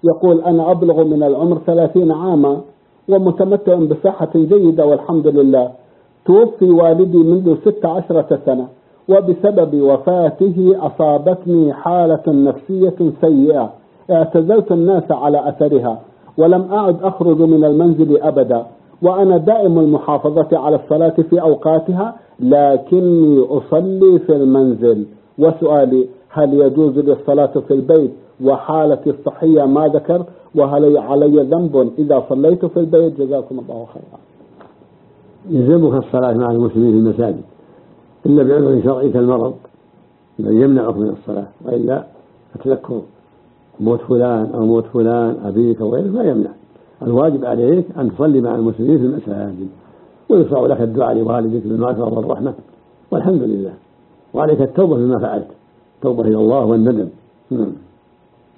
يقول أنا أبلغ من العمر 30 عاما ومتمتع بصحة جيدة والحمد لله. توفي والدي منذ 16 سنة، وبسبب وفاته أصابتني حالة نفسية سيئة، اعتزلت الناس على أثرها ولم أعد أخرج من المنزل أبدا، وأنا دائم المحافظة على الصلاة في أوقاتها لكني أصلي في المنزل. وسؤالي: هل يجوز لي الصلاة في البيت وحالتي الصحية ما ذكر؟ وهل علي ذنب إذا صليت في البيت؟ جزاكم الله خيرا. يلزمك الصلاة مع المسلمين في المساجد إلا بعذر شرعي كالمرض الذي يمنعك من الصلاة، وإلا فتذكر موت فلان أو موت فلان أبيك أو غيره ما يمنع. الواجب عليك أن تصلي مع المسلمين في المساجد، ويشرع لك الدعاء لوالدك بالمغفرة والرحمة والحمد لله، وعليك التوبة بما فعلت، توبة إلى الله والندم.